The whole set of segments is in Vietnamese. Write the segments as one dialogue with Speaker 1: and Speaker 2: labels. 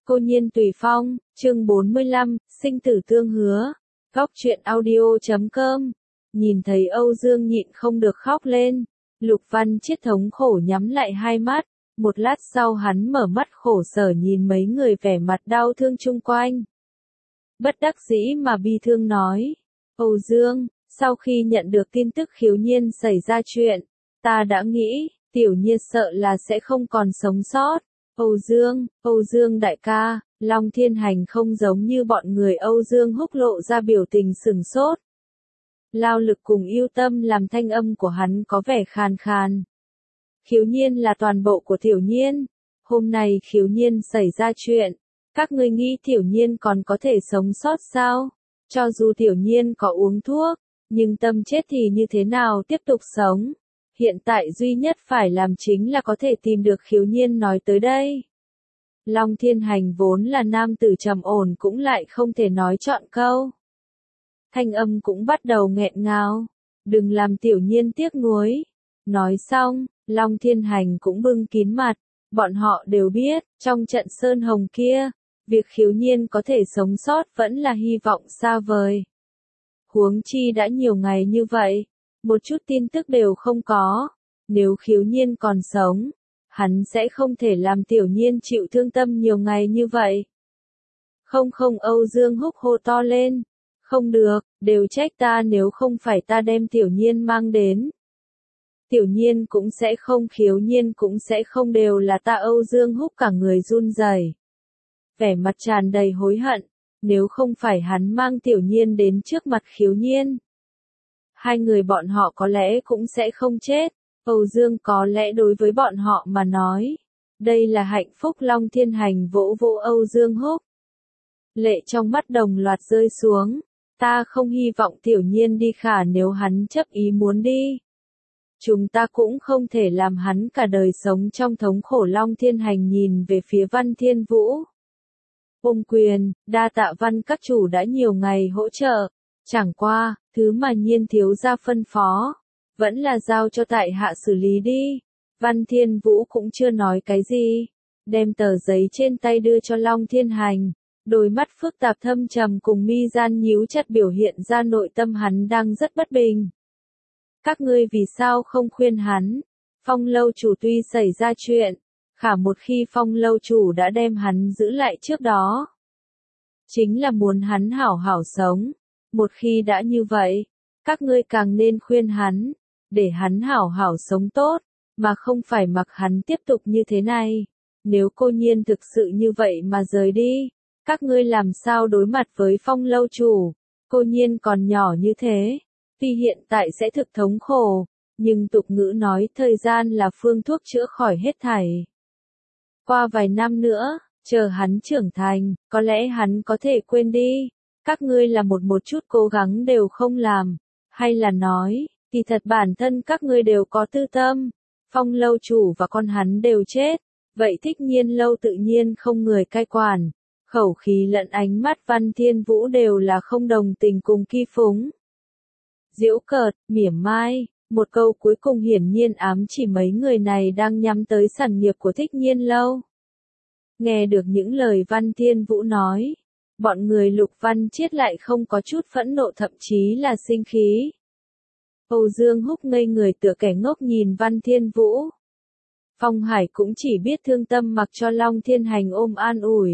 Speaker 1: Cô Nhiên Tùy Phong, chương 45, sinh tử tương hứa. Góc truyện audio.com. Nhìn thấy Âu Dương nhịn không được khóc lên. Lục Văn Chiết thống khổ nhắm lại hai mắt. Một lát sau hắn mở mắt khổ sở nhìn mấy người vẻ mặt đau thương chung quanh. Bất đắc dĩ mà bi thương nói. Âu Dương, sau khi nhận được tin tức Khiếu Nhiên xảy ra chuyện, ta đã nghĩ, Tiểu Nhiên sợ là sẽ không còn sống sót. Âu Dương đại ca, Long Thiên Hành không giống như bọn người Âu Dương Húc lộ ra biểu tình sửng sốt. Lao Lực cùng Yêu Tâm làm thanh âm của hắn có vẻ khàn khàn. Khiếu Nhiên là toàn bộ của Tiểu Nhiên. Hôm nay Khiếu Nhiên xảy ra chuyện. Các ngươi nghĩ Tiểu Nhiên còn có thể sống sót sao? Cho dù Tiểu Nhiên có uống thuốc, nhưng tâm chết thì như thế nào tiếp tục sống? Hiện tại duy nhất phải làm chính là có thể tìm được Khiếu Nhiên nói tới đây. Long Thiên Hành vốn là nam tử trầm ổn cũng lại không thể nói trọn câu. Thanh âm cũng bắt đầu nghẹn ngào. Đừng làm Tiểu Nhiên tiếc nuối. Nói xong, Long Thiên Hành cũng bưng kín mặt. Bọn họ đều biết, trong trận Sơn Hồng kia, việc Khiếu Nhiên có thể sống sót vẫn là hy vọng xa vời. Huống chi đã nhiều ngày như vậy, một chút tin tức đều không có. Nếu Khiếu Nhiên còn sống, hắn sẽ không thể làm Tiểu Nhiên chịu thương tâm nhiều ngày như vậy. Không, Âu Dương Húc hô to lên. Không được, đều trách ta, nếu không phải ta đem Tiểu Nhiên mang đến. Tiểu Nhiên cũng sẽ không, Khiếu Nhiên cũng sẽ không, đều là ta. Âu Dương Húc cả người run rẩy, vẻ mặt tràn đầy hối hận. Nếu không phải hắn mang Tiểu Nhiên đến trước mặt Khiếu Nhiên, hai người bọn họ có lẽ cũng sẽ không chết. Âu Dương có lẽ đối với bọn họ mà nói, đây là hạnh phúc. Long Thiên Hành vỗ vỗ Âu Dương Húc. Lệ trong mắt đồng loạt rơi xuống. Ta không hy vọng Tiểu Nhiên đi, khả nếu hắn chấp ý muốn đi, chúng ta cũng không thể làm hắn cả đời sống trong thống khổ. Long Thiên Hành nhìn về phía Văn Thiên Vũ. Ôm quyền, đa tạ Văn các chủ đã nhiều ngày hỗ trợ. Chẳng qua, thứ mà Nhiên thiếu gia phân phó, vẫn là giao cho tại hạ xử lý đi. Văn Thiên Vũ cũng chưa nói cái gì, đem tờ giấy trên tay đưa cho Long Thiên Hành. Đôi mắt phức tạp thâm trầm cùng mi gian nhíu chặt biểu hiện ra nội tâm hắn đang rất bất bình. Các ngươi vì sao không khuyên hắn? Phong lâu chủ tuy xảy ra chuyện, khả một khi Phong lâu chủ đã đem hắn giữ lại trước đó, chính là muốn hắn hảo hảo sống. Một khi đã như vậy, các ngươi càng nên khuyên hắn, để hắn hảo hảo sống tốt, mà không phải mặc hắn tiếp tục như thế này. Nếu Cô Nhiên thực sự như vậy mà rời đi, các ngươi làm sao đối mặt với Phong lâu chủ? Cô Nhiên còn nhỏ như thế, tuy hiện tại sẽ thực thống khổ, nhưng tục ngữ nói thời gian là phương thuốc chữa khỏi hết thảy. Qua vài năm nữa, chờ hắn trưởng thành, có lẽ hắn có thể quên đi. Các ngươi là một chút cố gắng đều không làm, hay là nói, kỳ thật bản thân các ngươi đều có tư tâm. Phong lâu chủ và con hắn đều chết, vậy Thích Nhiên lâu tự nhiên không người cai quản. Khẩu khí lẫn ánh mắt Văn Thiên Vũ đều là không đồng tình cùng kỳ phúng. Giễu cợt, mỉa mai, một câu cuối cùng hiển nhiên ám chỉ mấy người này đang nhắm tới sản nghiệp của Thích Nhiên lâu. Nghe được những lời Văn Thiên Vũ nói, bọn người Lục Văn Chiết lại không có chút phẫn nộ, thậm chí là sinh khí. Âu Dương Húc ngây người tựa kẻ ngốc nhìn Văn Thiên Vũ. Phong Hải cũng chỉ biết thương tâm mặc cho Long Thiên Hành ôm an ủi.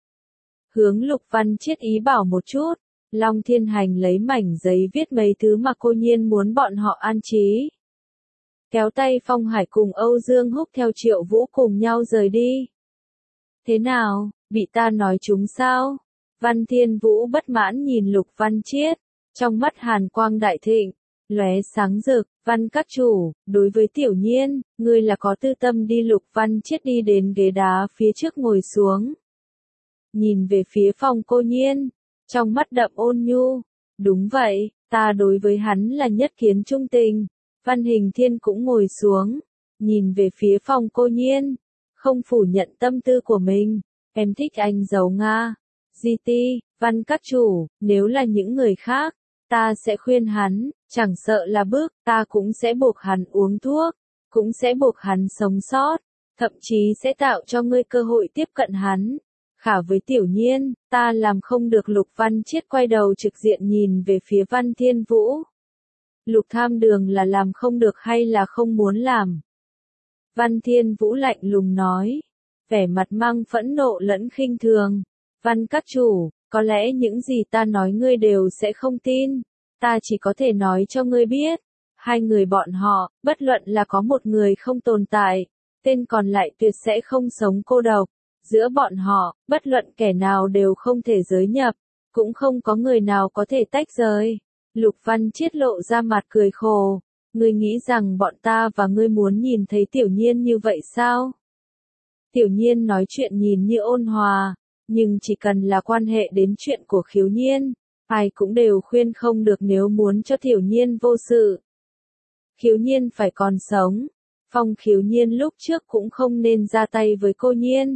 Speaker 1: Hướng Lục Văn Chiết ý bảo một chút, Long Thiên Hành lấy mảnh giấy viết mấy thứ mà Cô Nhiên muốn bọn họ an trí. Kéo tay Phong Hải cùng Âu Dương Húc theo Triệu Vũ cùng nhau rời đi. Thế nào, bị ta nói trúng sao? Văn Thiên Vũ bất mãn nhìn Lục Văn Chiết, trong mắt hàn quang đại thịnh, lóe sáng rực. Văn các chủ, đối với Tiểu Nhiên, ngươi là có tư tâm đi. Lục Văn Chiết đi đến ghế đá phía trước ngồi xuống, nhìn về phía Phong Cô Nhiên, trong mắt đậm ôn nhu. Đúng vậy, ta đối với hắn là nhất kiến trung tình. Văn Hình Thiên cũng ngồi xuống, nhìn về phía Phong Cô Nhiên, không phủ nhận tâm tư của mình. Em thích anh giàu Nga. GT, Văn các chủ, nếu là những người khác, ta sẽ khuyên hắn, chẳng sợ là bức, ta cũng sẽ buộc hắn uống thuốc, cũng sẽ buộc hắn sống sót, thậm chí sẽ tạo cho ngươi cơ hội tiếp cận hắn. Khả với Tiểu Nhiên, ta làm không được. Lục Văn Chiết quay đầu trực diện nhìn về phía Văn Thiên Vũ. Lục Tham Đường là làm không được hay là không muốn làm? Văn Thiên Vũ lạnh lùng nói, vẻ mặt mang phẫn nộ lẫn khinh thường. Văn các chủ, có lẽ những gì ta nói ngươi đều sẽ không tin. Ta chỉ có thể nói cho ngươi biết. Hai người bọn họ, bất luận là có một người không tồn tại, tên còn lại tuyệt sẽ không sống cô độc. Giữa bọn họ, bất luận kẻ nào đều không thể giới nhập, cũng không có người nào có thể tách rời. Lục Văn Chiết lộ ra mặt cười khổ. Ngươi nghĩ rằng bọn ta và ngươi muốn nhìn thấy Tiểu Nhiên như vậy sao? Tiểu Nhiên nói chuyện nhìn như ôn hòa, nhưng chỉ cần là quan hệ đến chuyện của Khiếu Nhiên, ai cũng đều khuyên không được nếu muốn cho Tiểu Nhiên vô sự. Khiếu Nhiên phải còn sống. Phong Khiếu Nhiên lúc trước cũng không nên ra tay với cô Nhiên.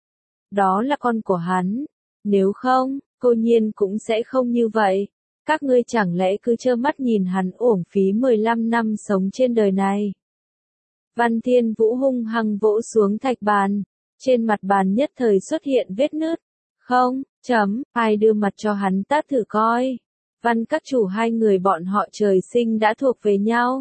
Speaker 1: Đó là con của hắn. Nếu không, cô Nhiên cũng sẽ không như vậy. Các ngươi chẳng lẽ cứ trơ mắt nhìn hắn uổng phí 15 năm sống trên đời này. Văn Thiên Vũ hung hăng vỗ xuống thạch bàn. Trên mặt bàn nhất thời xuất hiện vết nứt. Không, ai đưa mặt cho hắn tát thử coi. Văn các chủ hai người bọn họ trời sinh đã thuộc về nhau.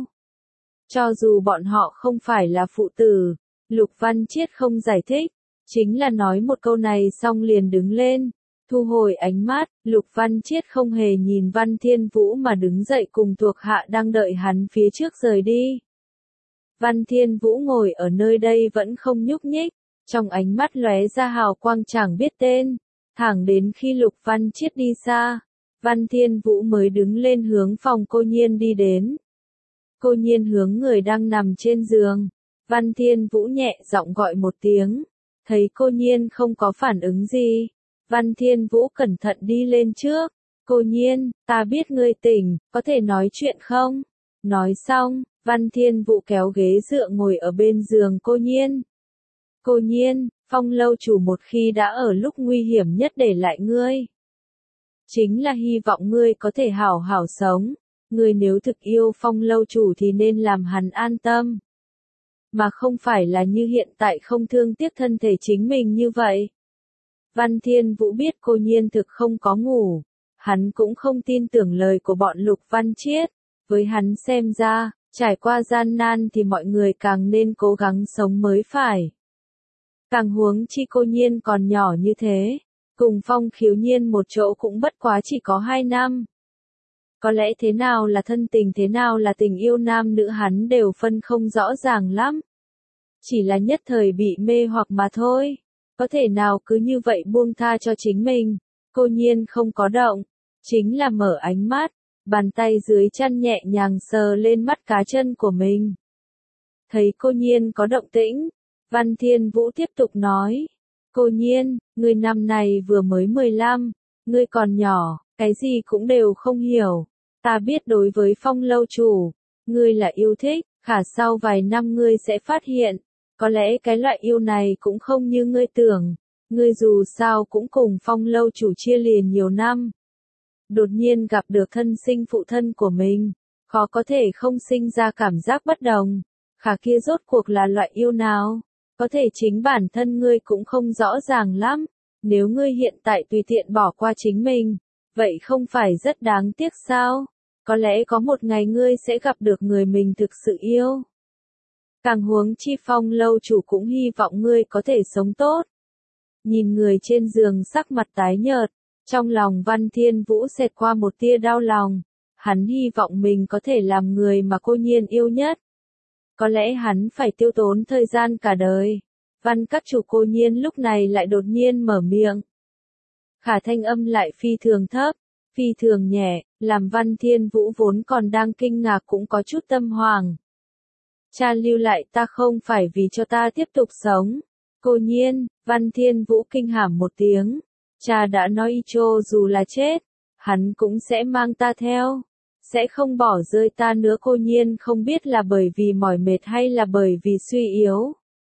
Speaker 1: Cho dù bọn họ không phải là phụ tử, Lục Văn Chiết không giải thích, chính là nói một câu này xong liền đứng lên, thu hồi ánh mắt. Lục Văn Chiết không hề nhìn Văn Thiên Vũ mà đứng dậy cùng thuộc hạ đang đợi hắn phía trước rời đi. Văn Thiên Vũ ngồi ở nơi đây vẫn không nhúc nhích, trong ánh mắt lóe ra hào quang chẳng biết tên, thẳng đến khi Lục Văn Chiết đi xa, Văn Thiên Vũ mới đứng lên hướng phòng cô Nhiên đi đến. Cô Nhiên hướng người đang nằm trên giường, Văn Thiên Vũ nhẹ giọng gọi một tiếng, thấy cô Nhiên không có phản ứng gì, Văn Thiên Vũ cẩn thận đi lên trước. Cô Nhiên, ta biết ngươi tỉnh, có thể nói chuyện không? Nói xong, Văn Thiên Vũ kéo ghế dựa ngồi ở bên giường cô Nhiên. Cô Nhiên, Phong lâu chủ một khi đã ở lúc nguy hiểm nhất để lại ngươi, chính là hy vọng ngươi có thể hảo hảo sống. Ngươi nếu thực yêu Phong lâu chủ thì nên làm hắn an tâm, mà không phải là như hiện tại không thương tiếc thân thể chính mình như vậy. Văn Thiên Vũ biết cô Nhiên thực không có ngủ, hắn cũng không tin tưởng lời của bọn Lục Văn Chiết. Với hắn xem ra, trải qua gian nan thì mọi người càng nên cố gắng sống mới phải. Càng huống chi cô Nhiên còn nhỏ như thế, cùng Phong Khiếu Nhiên một chỗ cũng bất quá chỉ có 2 năm. Có lẽ thế nào là thân tình thế nào là tình yêu nam nữ hắn đều phân không rõ ràng lắm. Chỉ là nhất thời bị mê hoặc mà thôi. Có thể nào cứ như vậy buông tha cho chính mình. Cô Nhiên không có động, chính là mở ánh mắt, bàn tay dưới chăn nhẹ nhàng sờ lên mắt cá chân của mình. Thấy cô Nhiên có động tĩnh, Văn Thiên Vũ tiếp tục nói. Cô Nhiên, ngươi năm này vừa mới 15, ngươi còn nhỏ, cái gì cũng đều không hiểu. Ta biết đối với Phong lâu chủ, ngươi là yêu thích, khả sau vài năm ngươi sẽ phát hiện, có lẽ cái loại yêu này cũng không như ngươi tưởng. Ngươi dù sao cũng cùng Phong lâu chủ chia liền nhiều năm. Đột nhiên gặp được thân sinh phụ thân của mình, khó có thể không sinh ra cảm giác bất đồng. Khả kia rốt cuộc là loại yêu nào? Có thể chính bản thân ngươi cũng không rõ ràng lắm. Nếu ngươi hiện tại tùy tiện bỏ qua chính mình, vậy không phải rất đáng tiếc sao? Có lẽ có một ngày ngươi sẽ gặp được người mình thực sự yêu. Càng huống chi Phong lâu chủ cũng hy vọng ngươi có thể sống tốt. Nhìn người trên giường sắc mặt tái nhợt, trong lòng Văn Thiên Vũ xẹt qua một tia đau lòng. Hắn hy vọng mình có thể làm người mà cô Nhiên yêu nhất. Có lẽ hắn phải tiêu tốn thời gian cả đời. Văn các chủ cô Nhiên lúc này lại đột nhiên mở miệng. Khả thanh âm lại phi thường thấp, phi thường nhẹ, làm Văn Thiên Vũ vốn còn đang kinh ngạc cũng có chút tâm hoàng. Cha lưu lại ta không phải vì cho ta tiếp tục sống. Cô Nhiên, Văn Thiên Vũ kinh hảm một tiếng. Cha đã nói cho dù là chết, hắn cũng sẽ mang ta theo. Sẽ không bỏ rơi ta nữa. Cô Nhiên không biết là bởi vì mỏi mệt hay là bởi vì suy yếu.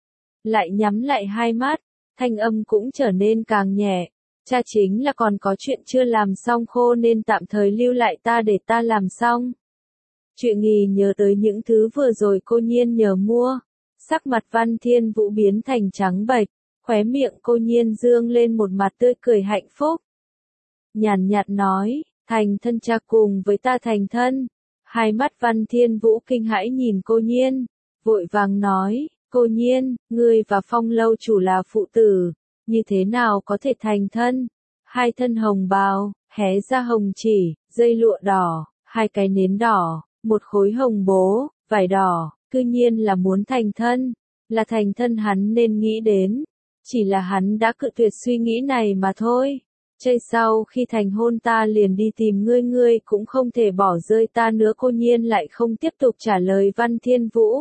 Speaker 1: Lại nhắm lại hai mắt, thanh âm cũng trở nên càng nhẹ. Cha chính là còn có chuyện chưa làm xong khô nên tạm thời lưu lại ta để ta làm xong. Chuyện nghỉ nhớ tới những thứ vừa rồi cô Nhiên nhờ mua. Sắc mặt Văn Thiên Vũ biến thành trắng bệch, Khóe miệng Cô Nhiên dương lên một mặt tươi cười hạnh phúc. Nhàn nhạt nói, thành thân cha cùng với ta thành thân. Hai mắt Văn Thiên Vũ kinh hãi nhìn Cô Nhiên, vội vàng nói, Cô Nhiên, ngươi và Phong lâu chủ là phụ tử, như thế nào có thể thành thân? Hai thân hồng bào, hé ra hồng chỉ, dây lụa đỏ, hai cái nến đỏ, một khối hồng bố, vải đỏ, cư nhiên là muốn thành thân, là thành thân hắn nên nghĩ đến, chỉ là hắn đã cự tuyệt suy nghĩ này mà thôi. Chơi sau khi thành hôn ta liền đi tìm ngươi, ngươi cũng không thể bỏ rơi ta nữa. Cô Nhiên lại không tiếp tục trả lời Văn Thiên Vũ,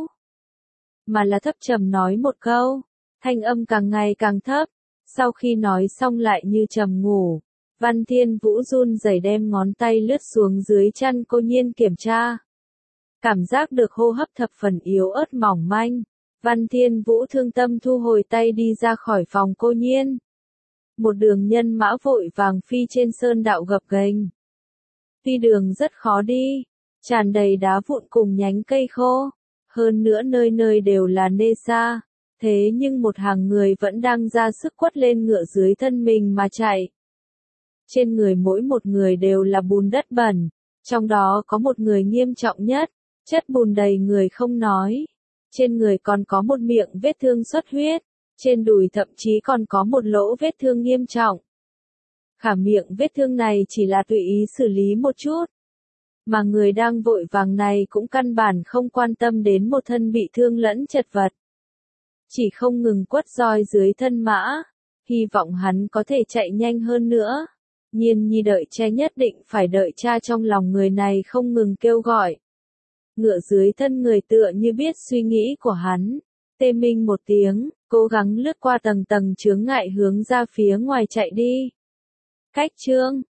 Speaker 1: mà là thấp trầm nói một câu, thanh âm càng ngày càng thấp, sau khi nói xong lại như trầm ngủ. Văn Thiên Vũ run rẩy đem ngón tay lướt xuống dưới chân Cô Nhiên kiểm tra. Cảm giác được hô hấp thập phần yếu ớt mỏng manh. Văn Thiên Vũ thương tâm thu hồi tay đi ra khỏi phòng Cô Nhiên. Một đường nhân mã vội vàng phi trên sơn đạo gập ghềnh. Tuy đường rất khó đi, tràn đầy đá vụn cùng nhánh cây khô, hơn nữa nơi nơi đều là nê sa, thế nhưng một hàng người vẫn đang ra sức quất lên ngựa dưới thân mình mà chạy. Trên người mỗi một người đều là bùn đất bẩn, trong đó có một người nghiêm trọng nhất, chất bùn đầy người không nói. Trên người còn có một miệng vết thương xuất huyết, trên đùi thậm chí còn có một lỗ vết thương nghiêm trọng. Khả miệng vết thương này chỉ là tùy ý xử lý một chút, mà người đang vội vàng này cũng căn bản không quan tâm đến một thân bị thương lẫn chật vật. Chỉ không ngừng quất roi dưới thân mã, hy vọng hắn có thể chạy nhanh hơn nữa. Nhiên Nhi đợi cha nhất định phải đợi cha, trong lòng người này không ngừng kêu gọi. Ngựa dưới thân người tựa như biết suy nghĩ của hắn, tê minh một tiếng, cố gắng lướt qua tầng tầng chướng ngại hướng ra phía ngoài chạy đi. Cách chương